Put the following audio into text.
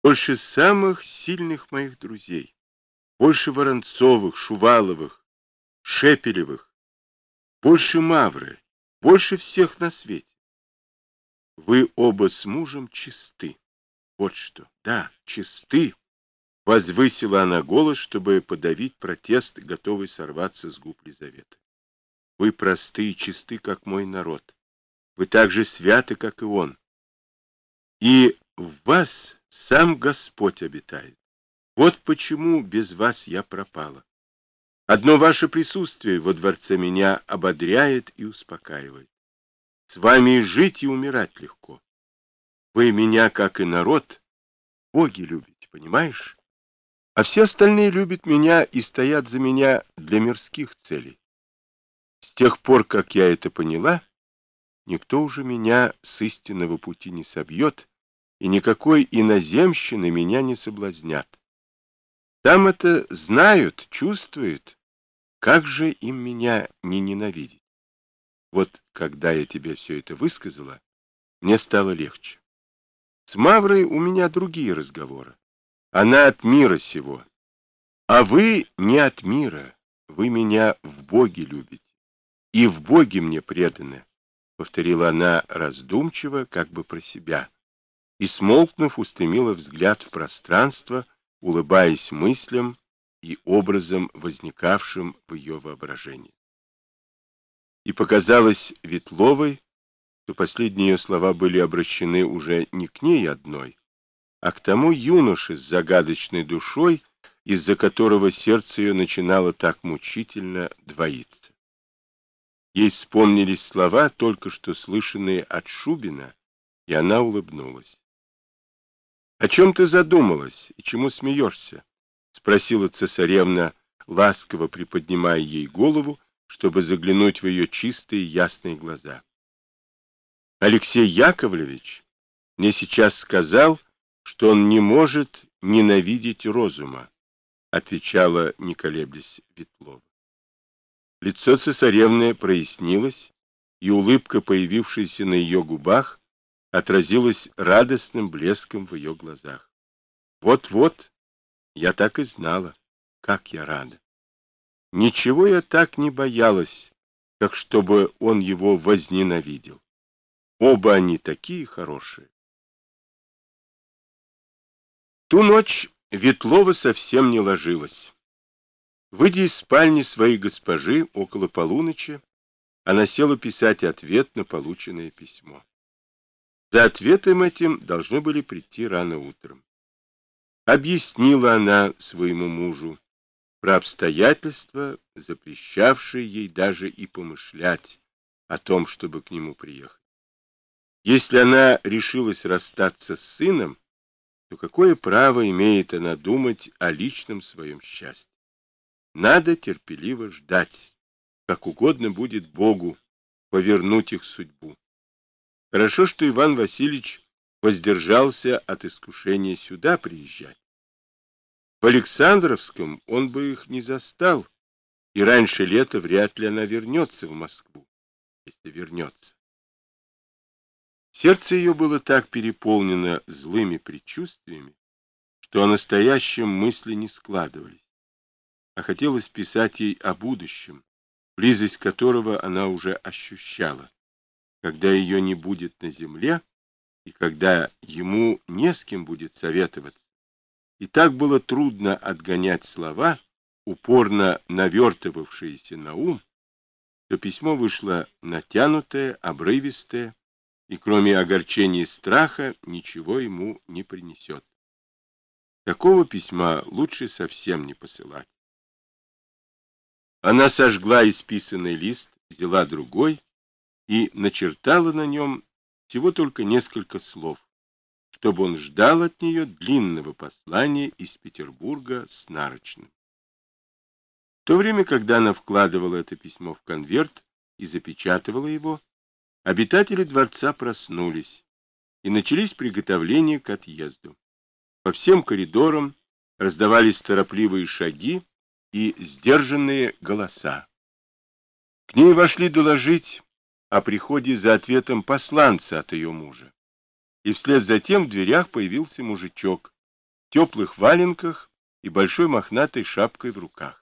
Больше самых сильных моих друзей, больше Воронцовых, Шуваловых, Шепелевых, больше Мавры, больше всех на свете. Вы оба с мужем чисты. Вот что. Да, чисты. Возвысила она голос, чтобы подавить протест, готовый сорваться с губ Лизаветы. Вы просты и чисты, как мой народ. Вы так же святы, как и он. И в вас сам Господь обитает. Вот почему без вас я пропала. Одно ваше присутствие во дворце меня ободряет и успокаивает. С вами и жить, и умирать легко. Вы меня, как и народ, боги любите, понимаешь? А все остальные любят меня и стоят за меня для мирских целей. С тех пор, как я это поняла, никто уже меня с истинного пути не собьет, и никакой иноземщины меня не соблазнят. Там это знают, чувствуют. Как же им меня не ненавидеть? Вот когда я тебе все это высказала, мне стало легче. С Маврой у меня другие разговоры. Она от мира сего. А вы не от мира. Вы меня в Боге любите. И в Боге мне преданы, — повторила она раздумчиво, как бы про себя. И, смолкнув, устремила взгляд в пространство, улыбаясь мыслям и образом, возникавшим в ее воображении. И показалось Ветловой, что последние ее слова были обращены уже не к ней одной, а к тому юноше с загадочной душой, из-за которого сердце ее начинало так мучительно двоиться. Ей вспомнились слова, только что слышанные от Шубина, и она улыбнулась. — О чем ты задумалась и чему смеешься? — спросила цесаревна, ласково приподнимая ей голову, чтобы заглянуть в ее чистые ясные глаза. — Алексей Яковлевич мне сейчас сказал, что он не может ненавидеть розума, — отвечала, не колеблясь, Ветлова. Лицо цесаревны прояснилось, и улыбка, появившаяся на ее губах, отразилась радостным блеском в ее глазах. Вот-вот, я так и знала, как я рада. Ничего я так не боялась, как чтобы он его возненавидел. Оба они такие хорошие. Ту ночь Ветлова совсем не ложилась. Выйдя из спальни своей госпожи около полуночи, она села писать ответ на полученное письмо. За ответом этим должны были прийти рано утром. Объяснила она своему мужу про обстоятельства, запрещавшие ей даже и помышлять о том, чтобы к нему приехать. Если она решилась расстаться с сыном, то какое право имеет она думать о личном своем счастье? Надо терпеливо ждать, как угодно будет Богу повернуть их судьбу. Хорошо, что Иван Васильевич воздержался от искушения сюда приезжать. В Александровском он бы их не застал, и раньше лета вряд ли она вернется в Москву, если вернется. Сердце ее было так переполнено злыми предчувствиями, что о настоящем мысли не складывались, а хотелось писать ей о будущем, близость которого она уже ощущала, когда ее не будет на земле и когда ему не с кем будет советоваться. И так было трудно отгонять слова, упорно навертывавшиеся на ум, что письмо вышло натянутое, обрывистое, и кроме огорчения и страха ничего ему не принесет. Такого письма лучше совсем не посылать. Она сожгла исписанный лист, взяла другой и начертала на нем всего только несколько слов, чтобы он ждал от нее длинного послания из Петербурга с нарочным. В то время, когда она вкладывала это письмо в конверт и запечатывала его, обитатели дворца проснулись, и начались приготовления к отъезду. По всем коридорам раздавались торопливые шаги и сдержанные голоса. К ней вошли доложить о приходе за ответом посланца от ее мужа. И вслед за тем в дверях появился мужичок теплых валенках и большой мохнатой шапкой в руках.